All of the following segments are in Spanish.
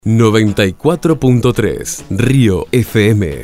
94.3 Río FM.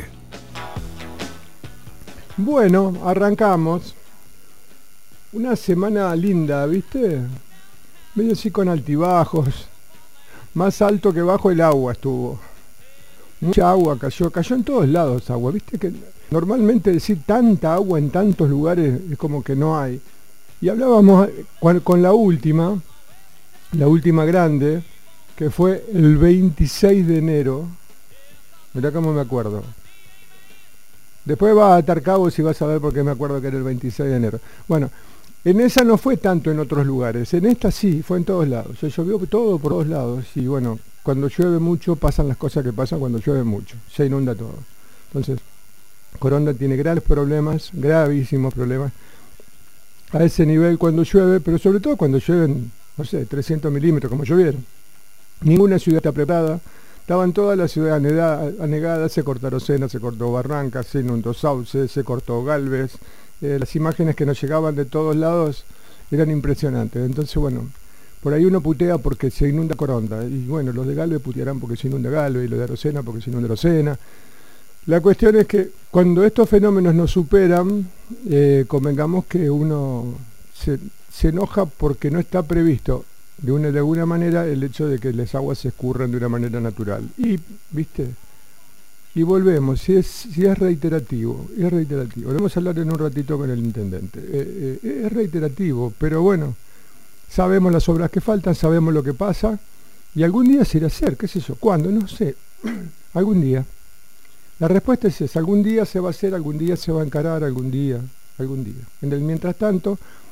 Bueno, arrancamos. Una semana linda, ¿viste? Medio así con altibajos. Más alto que bajo el agua estuvo. Mucha agua cayó en todos lados agua. ¿Viste que normalmente decir tanta agua en tantos lugares es como que no hay? Y hablábamos con la última grande, que fue el 26 de enero. Mirá cómo me acuerdo. Después vas a atar cabos y vas a ver por qué me acuerdo que era el 26 de enero. Bueno, en esa no fue tanto en otros lugares. En esta sí, fue en todos lados. Se llovió todo por todos lados. Y bueno, cuando llueve mucho pasan las cosas que pasan cuando llueve mucho. Se inunda todo. Entonces, Coronda tiene graves problemas, gravísimos problemas, a ese nivel cuando llueve, pero sobre todo cuando llueven, no sé, 300 milímetros como llovieron. Ninguna ciudad está preparada, estaban todas las ciudades anegadas, se cortaron Sena, se cortó Barrancas, se inundó Sauce, se cortó Galvez, las imágenes que nos llegaban de todos lados eran impresionantes. Entonces bueno, por ahí uno putea porque se inunda Coronda, y bueno, los de Galvez putearán porque se inunda Galvez, y los de Arocena porque se inunda Arocena. La cuestión es que cuando estos fenómenos nos superan, convengamos que uno se enoja porque no está previsto de alguna manera el hecho de que las aguas se escurran de una manera natural. Y, ¿viste? Y volvemos, si es reiterativo, es reiterativo. Vamos a hablar en un ratito con el intendente. Es reiterativo, pero bueno, sabemos las obras que faltan, sabemos lo que pasa, y algún día se irá a hacer, qué sé yo, ¿cuándo? No sé, algún día. La respuesta es esa, algún día se va a hacer, algún día se va a encarar, algún día. En el mientras tanto,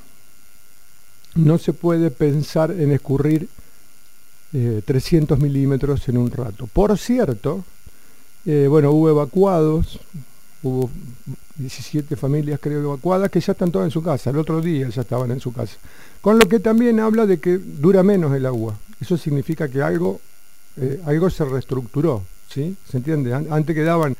no se puede pensar en escurrir 300 milímetros en un rato. Por cierto, bueno, hubo evacuados, hubo 17 familias creo evacuadas que ya están todas en su casa, el otro día ya estaban en su casa. Con lo que también habla de que dura menos el agua. Eso significa que algo se reestructuró, ¿sí? ¿Se entiende? Antes quedaban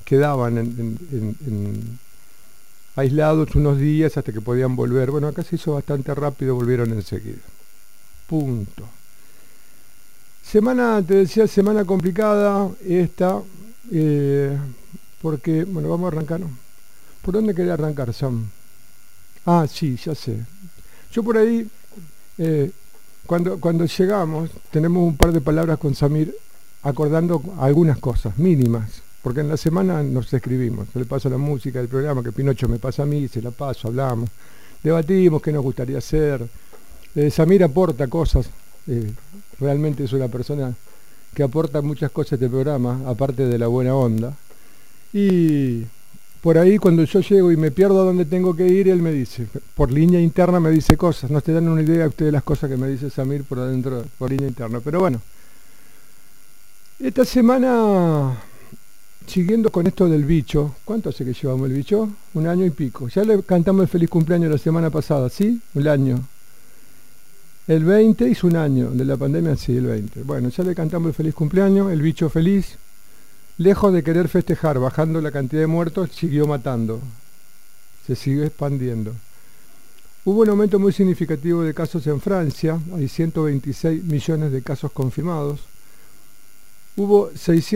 aislados unos días hasta que podían volver. Bueno, acá se hizo bastante rápido, volvieron enseguida. Punto. Semana, te decía, semana complicada esta, porque, bueno, vamos a arrancar. ¿Por dónde quería arrancar, Sam? Ah, sí, ya sé. Yo por ahí, cuando llegamos, tenemos un par de palabras con Samir acordando algunas cosas mínimas. Porque en la semana nos escribimos, yo le paso la música del programa, que Pinocho me pasa a mí, se la paso, hablamos, debatimos qué nos gustaría hacer. Samir aporta cosas, realmente es una persona que aporta muchas cosas de programa, aparte de la buena onda. Y por ahí cuando yo llego y me pierdo a dónde tengo que ir, él me dice, por línea interna me dice cosas, no te dan una idea ustedes las cosas que me dice Samir por adentro, por línea interna. Pero bueno, esta semana, siguiendo con esto del bicho, ¿cuánto hace que llevamos el bicho? 1 año y pico. Ya le cantamos el feliz cumpleaños la semana pasada, ¿sí? Un año. El 20 hizo 1 año de la pandemia, sí, el 20. Bueno, ya le cantamos el feliz cumpleaños, el bicho feliz. Lejos de querer festejar, bajando la cantidad de muertos, siguió matando. Se siguió expandiendo. Hubo un aumento muy significativo de casos en Francia, hay 126 millones de casos confirmados. Hubo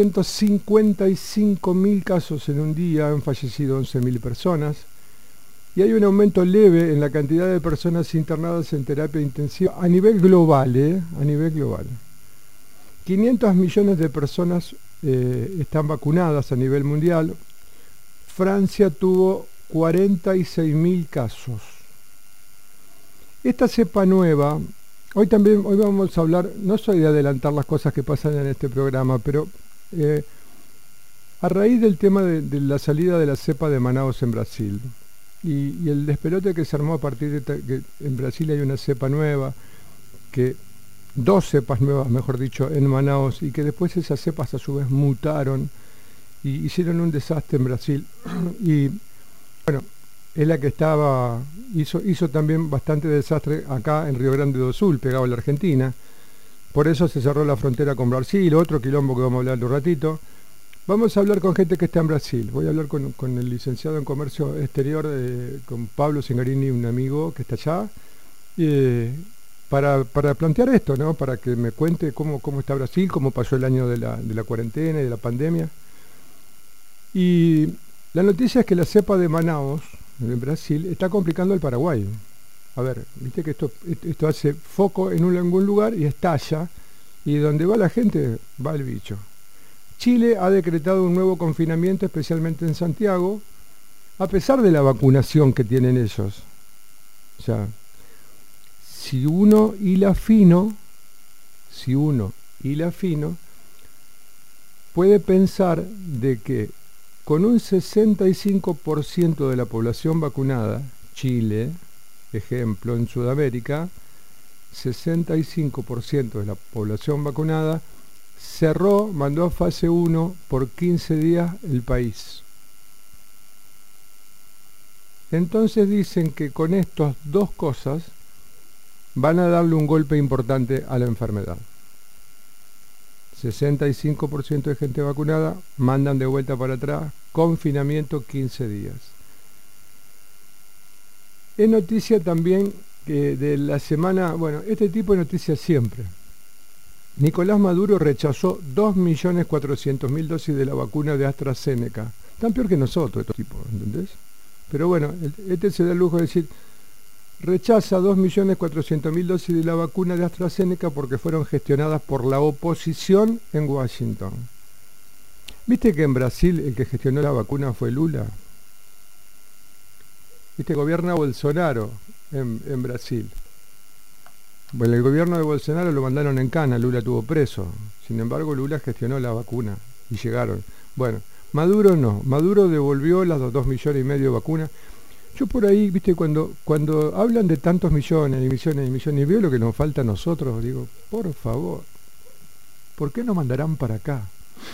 655.000 casos en un día, han fallecido 11.000 personas, y hay un aumento leve en la cantidad de personas internadas en terapia intensiva a nivel global, a nivel global. 500 millones de personas están vacunadas a nivel mundial. Francia tuvo 46.000 casos. Esta cepa nueva, hoy vamos a hablar, no soy de adelantar las cosas que pasan en este programa, pero a raíz del tema de la salida de la cepa de Manaus en Brasil y el despelote que se armó a partir de que en Brasil hay una cepa nueva, que 2 cepas nuevas, mejor dicho, en Manaus, y que después esas cepas a su vez mutaron y hicieron un desastre en Brasil. Y bueno, es la que hizo también bastante desastre acá en Río Grande do Sul, pegado a la Argentina. Por eso se cerró la frontera con Brasil, otro quilombo que vamos a hablar de un ratito. Vamos a hablar con gente que está en Brasil. Voy a hablar con el licenciado en Comercio Exterior, con Pablo Zingarini, un amigo que está allá. para plantear esto, ¿no? Para que me cuente cómo está Brasil, cómo pasó el año de la cuarentena y de la pandemia. Y la noticia es que la cepa de Manaus, en Brasil, está complicando al Paraguay. A ver, viste que esto hace foco en algún lugar y estalla, y donde va la gente, va el bicho. Chile ha decretado un nuevo confinamiento, especialmente en Santiago, a pesar de la vacunación que tienen ellos. O sea, si uno hila fino, puede pensar de que con un 65% de la población vacunada, Chile, ejemplo, en Sudamérica, 65% de la población vacunada, mandó a fase 1 por 15 días el país. Entonces dicen que con estas dos cosas van a darle un golpe importante a la enfermedad. 65% de gente vacunada, mandan de vuelta para atrás, confinamiento 15 días. Es noticia también de la semana, bueno, este tipo de noticias siempre. Nicolás Maduro rechazó 2.400.000 dosis de la vacuna de AstraZeneca. Tan peor que nosotros, estos tipos, ¿entendés? Pero bueno, este se da el lujo de decir, rechaza 2.400.000 dosis de la vacuna de AstraZeneca porque fueron gestionadas por la oposición en Washington. ¿Viste que en Brasil el que gestionó la vacuna fue Lula? ¿Viste? Gobierna Bolsonaro en Brasil. Bueno, el gobierno de Bolsonaro lo mandaron en cana, Lula tuvo preso. Sin embargo, Lula gestionó la vacuna y llegaron. Bueno, Maduro no. Maduro devolvió las 2,5 millones de vacunas. Yo por ahí, viste, cuando hablan de tantos millones y millones y millones, y veo lo que nos falta a nosotros, digo, por favor, ¿por qué nos mandarán para acá?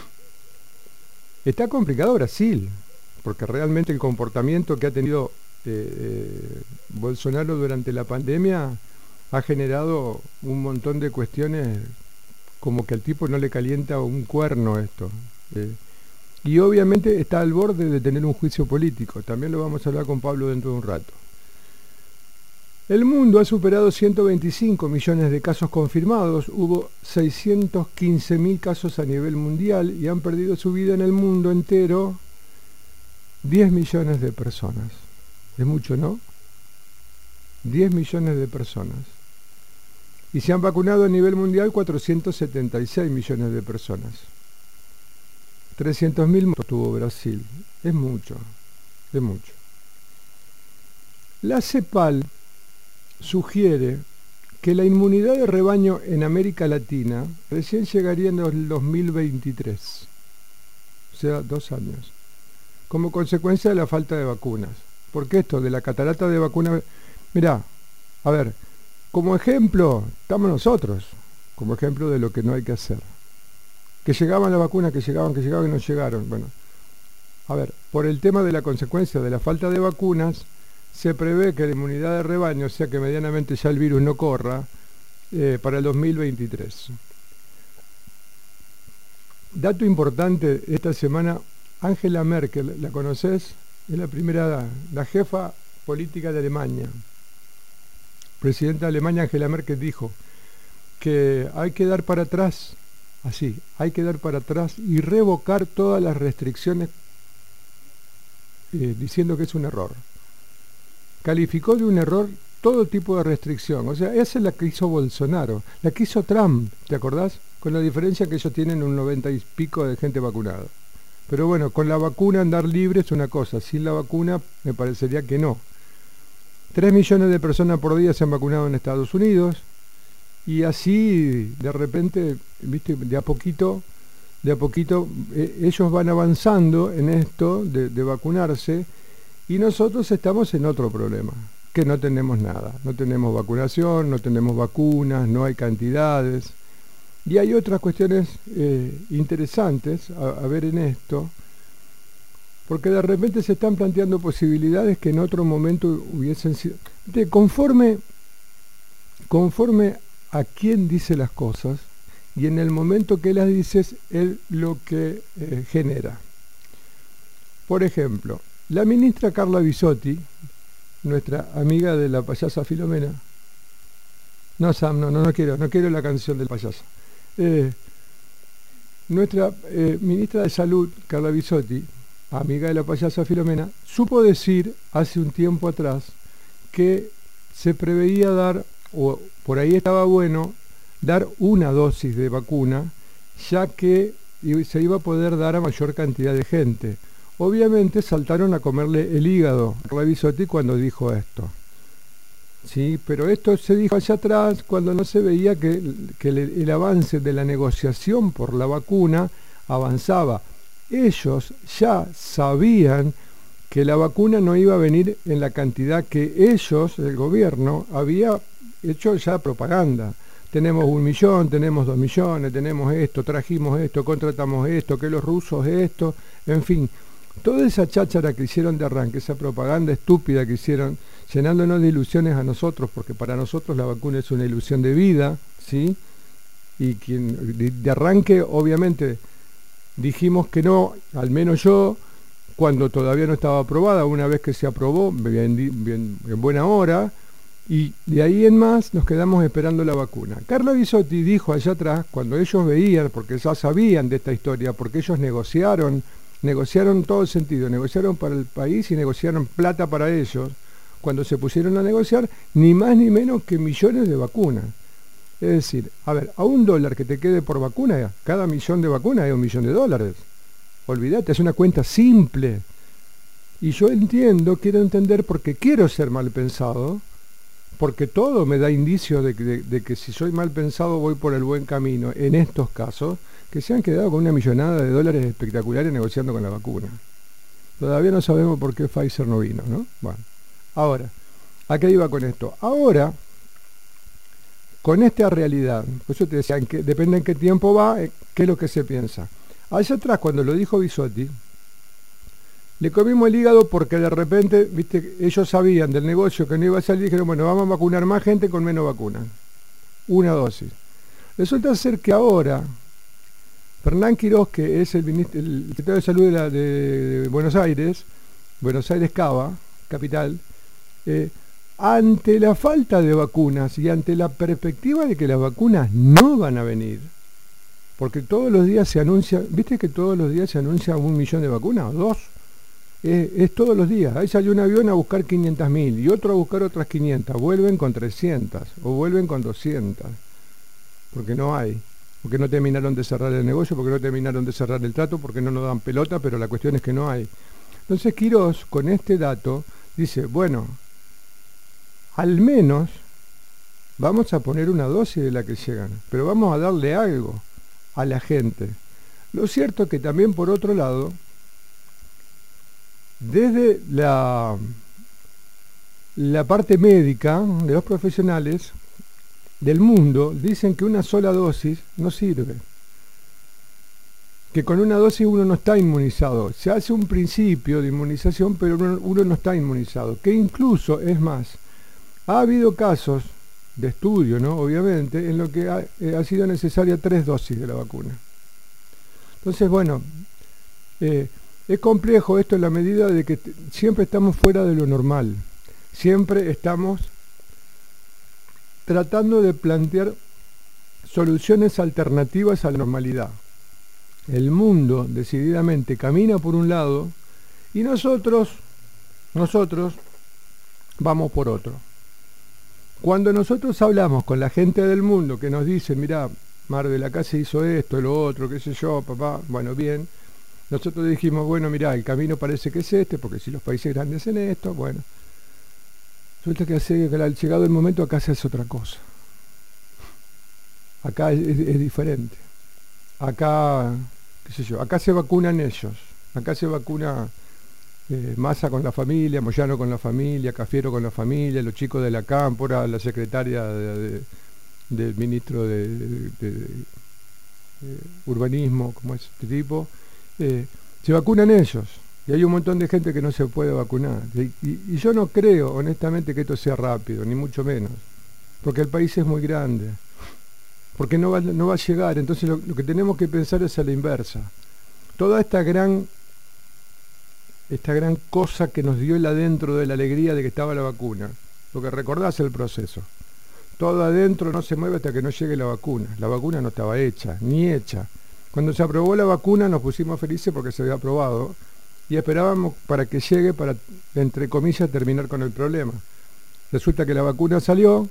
Está complicado Brasil, porque realmente el comportamiento que ha tenido Bolsonaro durante la pandemia ha generado un montón de cuestiones como que al tipo no le calienta un cuerno esto. Y obviamente está al borde de tener un juicio político. También lo vamos a hablar con Pablo dentro de un rato. El mundo ha superado 125 millones de casos confirmados. Hubo 615.000 casos a nivel mundial y han perdido su vida en el mundo entero 10 millones de personas. Es mucho, ¿no? 10 millones de personas. Y se han vacunado a nivel mundial 476 millones de personas. 300.000 tuvo Brasil. Es mucho, es mucho. La CEPAL sugiere que la inmunidad de rebaño en América Latina recién llegaría en el 2023, o sea, 2 años, como consecuencia de la falta de vacunas. Porque esto de la catarata de vacunas, mirá, a ver, como ejemplo estamos nosotros, como ejemplo de lo que no hay que hacer. Que llegaban las vacunas, que llegaban y no llegaron. Bueno, a ver, por el tema de la consecuencia de la falta de vacunas, se prevé que la inmunidad de rebaño, o sea que medianamente ya el virus no corra, para el 2023. Dato importante, esta semana, Angela Merkel, ¿la conoces? Es la jefa política de Alemania. Presidenta de Alemania, Angela Merkel, dijo que hay que dar para atrás, así, hay que dar para atrás y revocar todas las restricciones, diciendo que es un error. Calificó de un error todo tipo de restricción. O sea, esa es la que hizo Bolsonaro, la que hizo Trump, ¿te acordás? Con la diferencia que ellos tienen un 90 y pico de gente vacunada. Pero bueno, con la vacuna andar libre es una cosa, sin la vacuna me parecería que no. 3 millones de personas por día se han vacunado en Estados Unidos y así de repente, viste, de a poquito, ellos van avanzando en esto de vacunarse y nosotros estamos en otro problema, que no tenemos nada, no tenemos vacunación, no tenemos vacunas, no hay cantidades. Y hay otras cuestiones interesantes a ver en esto, porque de repente se están planteando posibilidades que en otro momento hubiesen sido... Conforme a quién dice las cosas, y en el momento que las dices, es lo que genera. Por ejemplo, la ministra Carla Bisotti, nuestra amiga de la payasa Filomena, No, Sam, no quiero la canción del payaso. Nuestra ministra de Salud, Carla Bisotti, amiga de la payasa Filomena, supo decir hace un tiempo atrás que se preveía dar, o por ahí estaba bueno, dar una dosis de vacuna, ya que se iba a poder dar a mayor cantidad de gente. Obviamente saltaron a comerle el hígado a Carla Bisotti cuando dijo esto. Sí, pero esto se dijo allá atrás cuando no se veía que el avance de la negociación por la vacuna avanzaba. Ellos ya sabían que la vacuna no iba a venir en la cantidad que ellos, el gobierno, había hecho ya propaganda. Tenemos 1 millón, tenemos 2 millones, tenemos esto, trajimos esto, contratamos esto, que los rusos esto, en fin. Toda esa cháchara que hicieron de arranque, esa propaganda estúpida que hicieron, llenándonos de ilusiones a nosotros, porque para nosotros la vacuna es una ilusión de vida, ¿sí? Y de arranque, obviamente, dijimos que no, al menos yo, cuando todavía no estaba aprobada. Una vez que se aprobó, en buena hora, y de ahí en más nos quedamos esperando la vacuna. Carla Bisotti dijo allá atrás, cuando ellos veían, porque ya sabían de esta historia, porque ellos negociaron en todo sentido, negociaron para el país y negociaron plata para ellos, cuando se pusieron a negociar, ni más ni menos que millones de vacunas. Es decir, a ver, a $1 que te quede por vacuna, cada millón de vacunas es $1 millón. Olvídate, es una cuenta simple. Y yo quiero entender, porque quiero ser mal pensado, porque todo me da indicio de que si soy mal pensado voy por el buen camino en estos casos, que se han quedado con una millonada de dólares espectaculares negociando con la vacuna. Todavía no sabemos por qué Pfizer no vino, ¿no? Bueno, ahora, ¿a qué iba con esto? Ahora, con esta realidad, por eso te decía, depende en qué tiempo va, qué es lo que se piensa. Allá atrás, cuando lo dijo Bisotti, le comimos el hígado porque de repente, viste, ellos sabían del negocio que no iba a salir y dijeron, bueno, vamos a vacunar más gente con menos vacunas. Una dosis. Resulta ser que ahora, Fernán Quirós, que es el secretario de Salud de Buenos Aires Cava, capital, ante la falta de vacunas y ante la perspectiva de que las vacunas no van a venir, porque todos los días se anuncia, viste que todos los días se anuncia 1 millón de vacunas, o 2, es todos los días. Ahí salió un avión a buscar 500.000 y otro a buscar otras 500, vuelven con 300 o vuelven con 200, porque no hay, porque no terminaron de cerrar el negocio, porque no terminaron de cerrar el trato, porque no nos dan pelota, pero la cuestión es que no hay. Entonces Quirós, con este dato, dice, bueno, al menos vamos a poner una dosis de la que llegan, pero vamos a darle algo a la gente. Lo cierto es que también, por otro lado, desde la parte médica de los profesionales del mundo dicen que una sola dosis no sirve, que con una dosis uno no está inmunizado. Se hace un principio de inmunización, pero uno no está inmunizado, que incluso, es más, ha habido casos de estudio, ¿no? Obviamente, en lo que ha sido necesaria 3 dosis de la vacuna. Entonces, bueno, es complejo esto en la medida de que siempre estamos fuera de lo normal. Siempre estamos tratando de plantear soluciones alternativas a la normalidad. El mundo decididamente camina por un lado y nosotros vamos por otro. Cuando nosotros hablamos con la gente del mundo que nos dice, mirá, Marvel, acá se hizo esto, lo otro, qué sé yo, papá, bueno, bien. Nosotros dijimos, bueno, mirá, el camino parece que es este, porque si los países grandes hacen esto, bueno. Resulta que al llegado el momento acá se hace otra cosa. Acá es diferente. Acá, qué sé yo, acá se vacunan ellos. Acá se vacuna Massa con la familia, Moyano con la familia, Cafiero con la familia, los chicos de la Cámpora, la secretaria del ministro de urbanismo, como es este tipo, se vacunan ellos. Y hay un montón de gente que no se puede vacunar. Y yo no creo, honestamente, que esto sea rápido, ni mucho menos. Porque el país es muy grande. Porque no va a llegar. Entonces lo que tenemos que pensar es a la inversa. Toda esta gran cosa que nos dio el adentro de la alegría de que estaba la vacuna. Porque recordás el proceso. todo adentro no se mueve hasta que no llegue la vacuna. La vacuna no estaba hecha, ni hecha. Cuando se aprobó la vacuna nos pusimos felices porque se había aprobado y esperábamos para que llegue para, entre comillas, terminar con el problema. Resulta que la vacuna salió,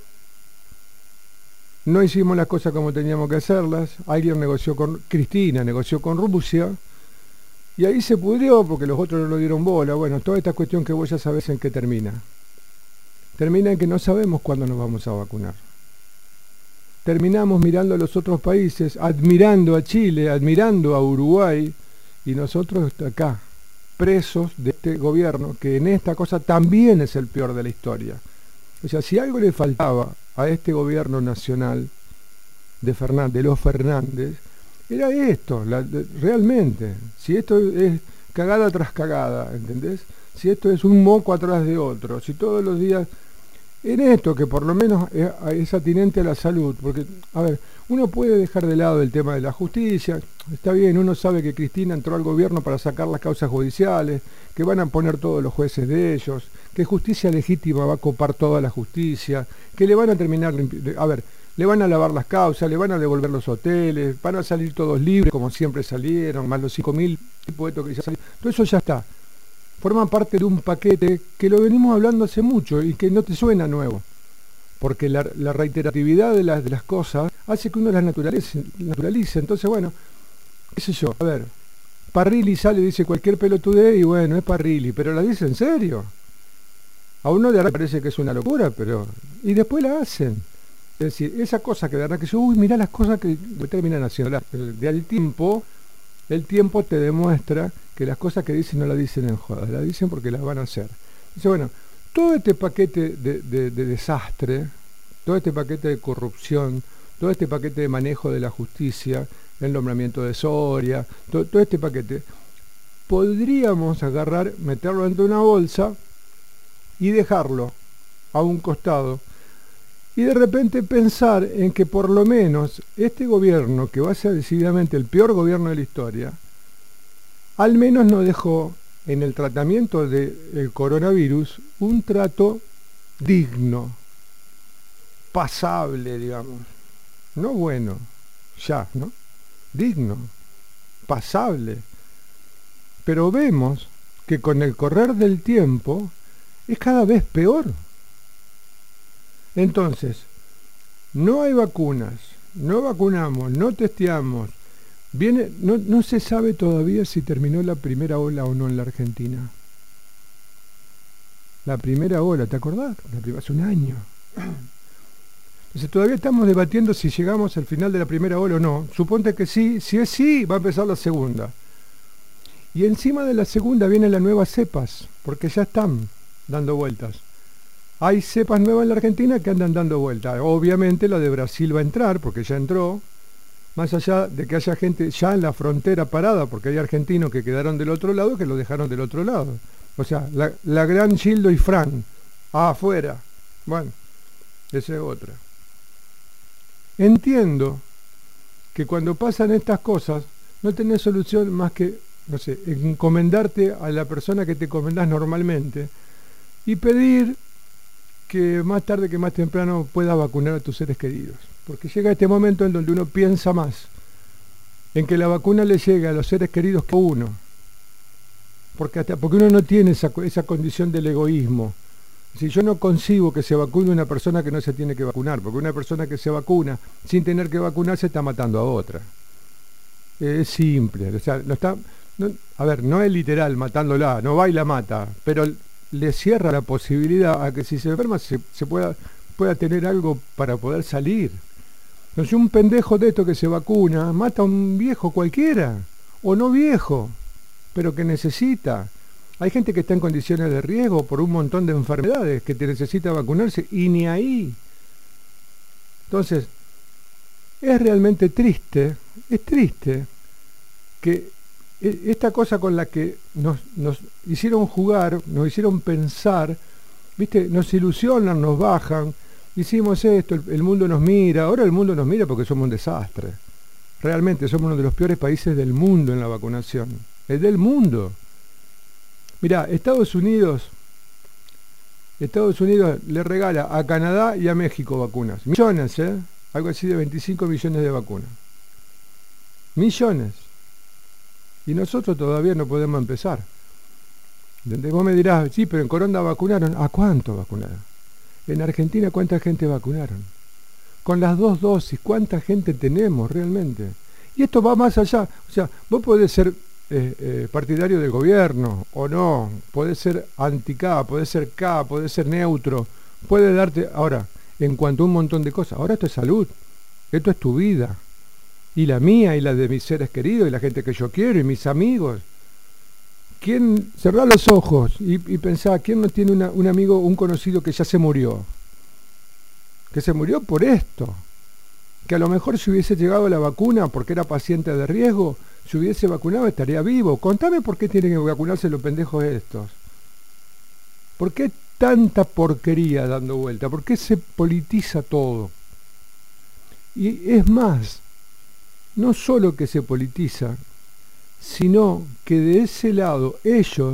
no hicimos las cosas como teníamos que hacerlas, Cristina negoció con Rusia, y ahí se pudrió porque los otros no lo dieron bola. Bueno, toda esta cuestión que vos ya sabés en qué termina. Termina en que no sabemos cuándo nos vamos a vacunar. Terminamos mirando a los otros países, admirando a Chile, admirando a Uruguay, y nosotros acá, presos de este gobierno, que en esta cosa también es el peor de la historia. O sea, si algo le faltaba a este gobierno nacional de los Fernández, era esto, realmente. Si esto es cagada tras cagada, ¿entendés? Si esto es un moco atrás de otro, si todos los días... En esto, que por lo menos es atinente a la salud, porque, a ver, uno puede dejar de lado el tema de la justicia, está bien, uno sabe que Cristina entró al gobierno para sacar las causas judiciales, que van a poner todos los jueces de ellos, que justicia legítima va a copar toda la justicia, que le van a terminar, a ver, le van a lavar las causas, le van a devolver los hoteles, van a salir todos libres como siempre salieron, más los 5.000 tipos de que ya salieron, todo eso ya está. Forman parte de un paquete que lo venimos hablando hace mucho y que no te suena nuevo, porque la reiteratividad de las cosas hace que uno las naturalice. Entonces, bueno, qué sé yo, a ver, Parrilli sale y dice cualquier pelotudez y bueno, es Parrilli, pero la dice en serio. A uno le parece que es una locura, pero... Y después la hacen. Es decir, esa cosa que de verdad que yo, uy, mirá las cosas que terminan haciendo. El tiempo te demuestra que las cosas que dicen no las dicen en joda, las dicen porque las van a hacer. Dice, bueno, todo este paquete de desastre, todo este paquete de corrupción, todo este paquete de manejo de la justicia, el nombramiento de Soria, todo este paquete, podríamos agarrar, meterlo dentro de una bolsa y dejarlo a un costado. Y de repente pensar en que por lo menos este gobierno, que va a ser decididamente el peor gobierno de la historia, al menos nos dejó en el tratamiento del coronavirus un trato digno, pasable, digamos. No bueno, ya, ¿no? Digno, pasable. Pero vemos que con el correr del tiempo es cada vez peor. Entonces, no hay vacunas, no vacunamos, no testeamos, no se sabe todavía si terminó la primera ola o no en la Argentina. La primera ola, ¿te acordás? Hace un año. Entonces todavía estamos debatiendo si llegamos al final de la primera ola o no. Suponte que sí, si es sí, va a empezar la segunda. Y encima de la segunda vienen las nuevas cepas, porque ya están dando vueltas. Hay cepas nuevas en la Argentina que andan dando vueltas. Obviamente la de Brasil va a entrar, porque ya entró. Más allá de que haya gente ya en la frontera parada, porque hay argentinos que quedaron del otro lado, que lo dejaron del otro lado. O sea, la gran Gildo y Fran, afuera. Bueno, esa es otra. Entiendo que cuando pasan estas cosas, no tenés solución más que, no sé, encomendarte a la persona que te encomendás normalmente y pedir que más tarde que más temprano puedas vacunar a tus seres queridos. Porque llega este momento en donde uno piensa más en que la vacuna le llegue a los seres queridos que a uno. Porque uno no tiene esa condición del egoísmo. Si yo no concibo que se vacune una persona que no se tiene que vacunar, porque una persona que se vacuna sin tener que vacunarse está matando a otra. Es simple. O sea, no es literal matándola, no va y la mata, pero le cierra la posibilidad a que si se enferma se pueda tener algo para poder salir. Entonces un pendejo de esto que se vacuna mata a un viejo cualquiera, o no viejo, pero que necesita. Hay gente que está en condiciones de riesgo por un montón de enfermedades que te necesita vacunarse y ni ahí. Entonces, es realmente triste, es triste que esta cosa con la que nos hicieron jugar, nos hicieron pensar, ¿viste? Nos ilusionan, nos bajan, hicimos esto, el mundo nos mira, ahora el mundo nos mira porque somos un desastre. Realmente somos uno de los peores países del mundo en la vacunación, es del mundo. Mirá, Estados Unidos Estados Unidos le regala a Canadá y a México vacunas. Millones, algo así de 25 millones de vacunas. Millones. Y nosotros todavía no podemos empezar. Vos me dirás, sí, pero en Coronda vacunaron. ¿A cuánto vacunaron? En Argentina, ¿cuánta gente vacunaron? Con las 2 dosis, ¿cuánta gente tenemos realmente? Y esto va más allá. O sea, vos podés ser partidario del gobierno o no, podés ser anti-K, podés ser K, podés ser neutro, puede darte... Ahora, en cuanto a un montón de cosas, ahora esto es salud, esto es tu vida, y la mía, y la de mis seres queridos, y la gente que yo quiero, y mis amigos. ¿Quién cerrá los ojos y pensá, quién no tiene un amigo, un conocido que ya se murió? Que se murió por esto. Que a lo mejor si hubiese llegado la vacuna porque era paciente de riesgo, si hubiese vacunado estaría vivo. Contame por qué tienen que vacunarse los pendejos estos. ¿Por qué tanta porquería dando vuelta? ¿Por qué se politiza todo? Y es más, no solo que se politiza, sino que de ese lado ellos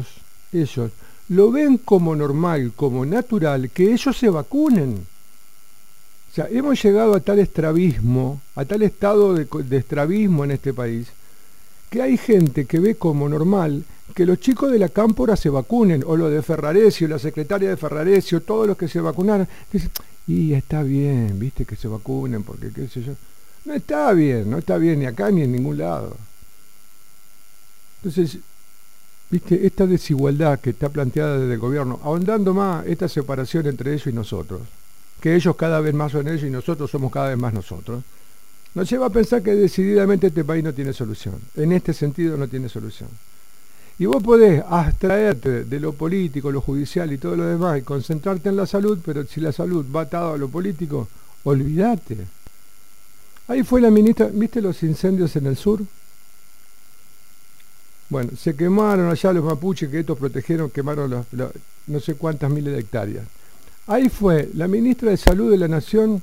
lo ven como normal, como natural, que ellos se vacunen. O sea, hemos llegado a tal estrabismo, a tal estado de estrabismo en este país, que hay gente que ve como normal que los chicos de la Cámpora se vacunen, o los de Ferraresio, la secretaria de Ferraresio, todos los que se vacunaron. Dicen, y está bien, viste, que se vacunen, porque qué sé yo. No está bien ni acá ni en ningún lado. Entonces, viste, esta desigualdad que está planteada desde el gobierno, ahondando más esta separación entre ellos y nosotros, que ellos cada vez más son ellos y nosotros somos cada vez más nosotros, nos lleva a pensar que decididamente este país no tiene solución. En este sentido no tiene solución. Y vos podés abstraerte de lo político, lo judicial y todo lo demás y concentrarte en la salud, pero si la salud va atada a lo político, olvídate. Ahí fue la ministra, ¿viste los incendios en el sur? Bueno, se quemaron allá los mapuches que estos protegieron, quemaron no sé cuántas miles de hectáreas. Ahí fue la ministra de Salud de la Nación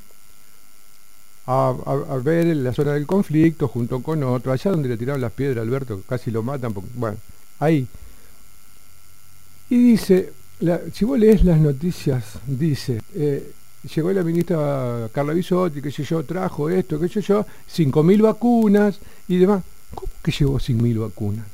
a ver la zona del conflicto junto con otro, allá donde le tiraron las piedras a Alberto, casi lo matan, porque, bueno, ahí. Y dice, si vos lees las noticias, dice, llegó la ministra Carla Bisotti, que yo, trajo esto, que yo, 5.000 vacunas y demás. ¿Cómo que llevó 5.000 vacunas?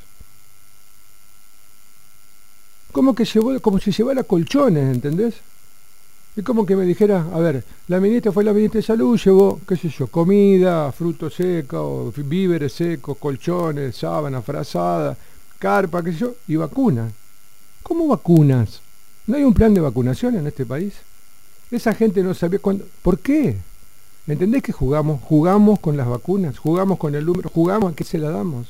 ¿Cómo que llevó, como si llevara colchones, ¿entendés? Es como que me dijera, a ver, la ministra de Salud, llevó, qué sé yo, comida, frutos secos, víveres secos, colchones, sábanas, frazada, carpa, qué sé yo, y vacunas. ¿Cómo vacunas? ¿No hay un plan de vacunación en este país? Esa gente no sabía cuándo. ¿Por qué? ¿Entendés que jugamos? Jugamos con las vacunas, jugamos con el número, jugamos a qué se la damos.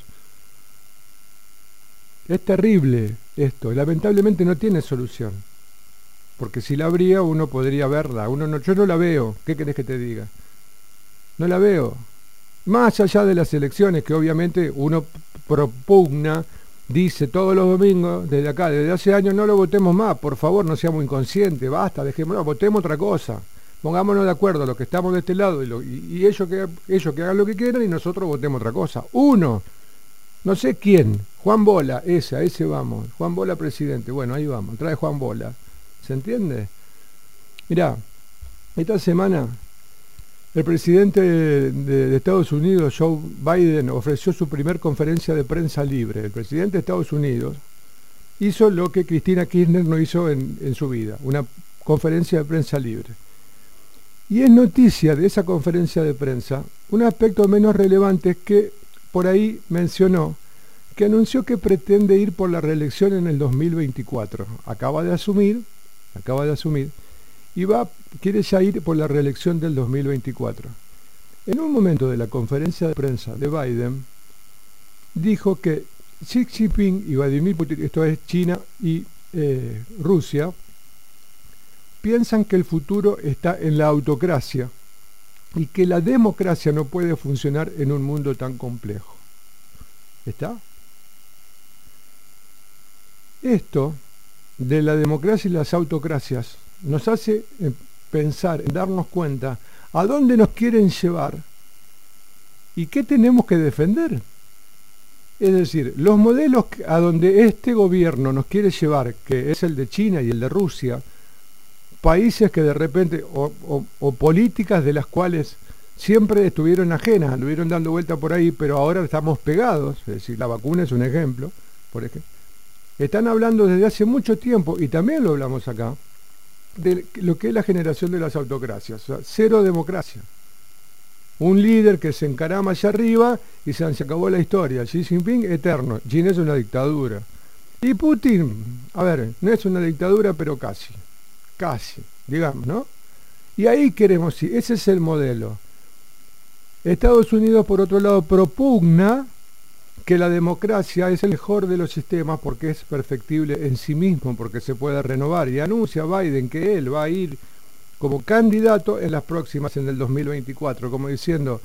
Es terrible esto, lamentablemente no tiene solución. Porque si la habría, uno podría verla. Yo no la veo. ¿Qué querés que te diga? No la veo. Más allá de las elecciones, que obviamente uno propugna, dice todos los domingos, desde acá, desde hace años, no lo votemos más. Por favor, no seamos inconscientes. Basta, dejémoslo, votemos otra cosa. Pongámonos de acuerdo, los que estamos de este lado, y ellos que hagan lo que quieran, y nosotros votemos otra cosa. Uno, no sé quién, Juan Bola, ese vamos. Juan Bola presidente. Bueno, ahí vamos, trae Juan Bola. ¿Se entiende? Mirá, esta semana el presidente de Estados Unidos, Joe Biden, ofreció su primer conferencia de prensa libre. El presidente de Estados Unidos hizo lo que Cristina Kirchner no hizo en su vida, una conferencia de prensa libre. Y es noticia de esa conferencia de prensa un aspecto menos relevante que por ahí mencionó, que anunció que pretende ir por la reelección en el 2024. Acaba de asumir, y quiere ya ir por la reelección del 2024. En un momento de la conferencia de prensa de Biden, dijo que Xi Jinping y Vladimir Putin, esto es China y Rusia, piensan que el futuro está en la autocracia y que la democracia no puede funcionar en un mundo tan complejo. ¿Está? Esto de la democracia y las autocracias nos hace pensar, en darnos cuenta a dónde nos quieren llevar y qué tenemos que defender. Es decir, los modelos a donde este gobierno nos quiere llevar, que es el de China y el de Rusia, países que de repente, o políticas de las cuales siempre estuvieron ajenas, anduvieron dando vuelta por ahí, pero ahora estamos pegados, es decir, la vacuna es un ejemplo, por ejemplo. Están hablando desde hace mucho tiempo, y también lo hablamos acá, de lo que es la generación de las autocracias, o sea, cero democracia. Un líder que se encarama allá arriba y se acabó la historia. Xi Jinping, eterno. China es una dictadura. Y Putin, a ver, no es una dictadura, pero casi, digamos, ¿no? Y ahí queremos ir, ese es el modelo. Estados Unidos, por otro lado, propugna que la democracia es el mejor de los sistemas porque es perfectible en sí mismo, porque se puede renovar. Y anuncia Biden que él va a ir como candidato en las próximas, en el 2024, como diciendo,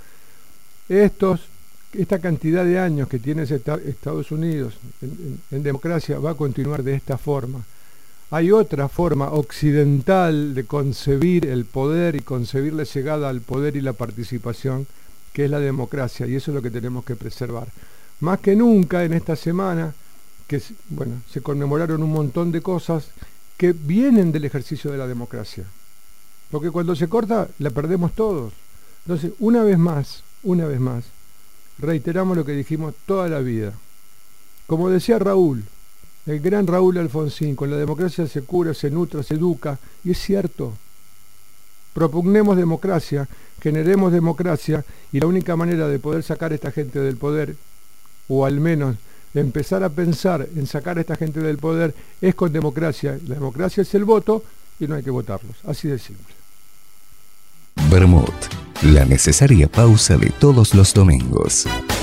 esta cantidad de años que tiene Estados Unidos en democracia va a continuar de esta forma. Hay otra forma occidental de concebir el poder y concebir la llegada al poder y la participación, que es la democracia, y eso es lo que tenemos que preservar. Más que nunca en esta semana, que bueno, se conmemoraron un montón de cosas que vienen del ejercicio de la democracia. Porque cuando se corta, la perdemos todos. Entonces, una vez más, reiteramos lo que dijimos toda la vida. Como decía Raúl, el gran Raúl Alfonsín, con la democracia se cura, se nutre, se educa, y es cierto. Propugnemos democracia, generemos democracia, y la única manera de poder sacar a esta gente del poder, o al menos empezar a pensar en sacar a esta gente del poder, es con democracia. La democracia es el voto, y no hay que votarlos. Así de simple. Vermut, la necesaria pausa de todos los domingos.